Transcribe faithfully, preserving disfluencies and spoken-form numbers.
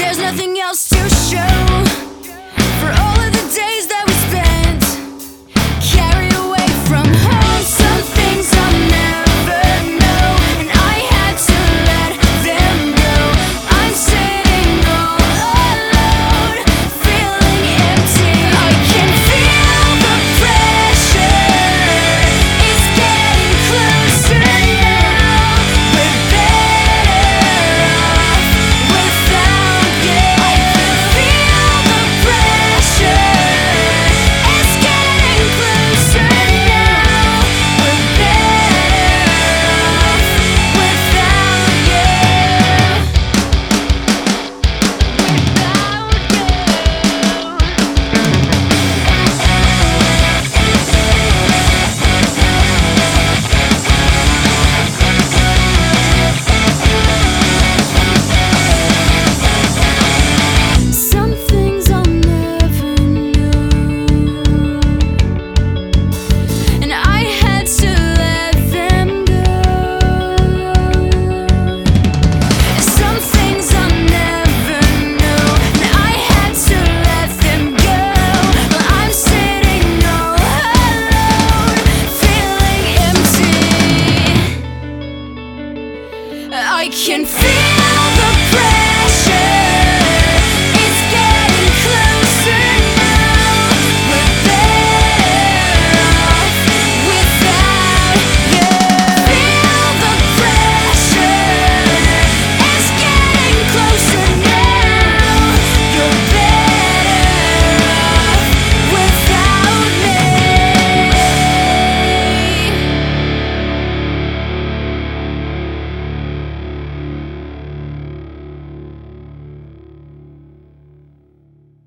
There's nothing else to show for all of the days that we spent carried away from home. Some things I'll never know, and I had to let them go. I'm sitting all alone, feeling empty. I can feel the pressure, it's getting closer now. We're better off without you. I can feel the pressure, it's getting closer now. We're better off without you. Some things I'll never know, and I had to let them go. Some things I'll never know, and I had to let them go. But I'm sitting all alone, feeling empty. I can feel the pressure.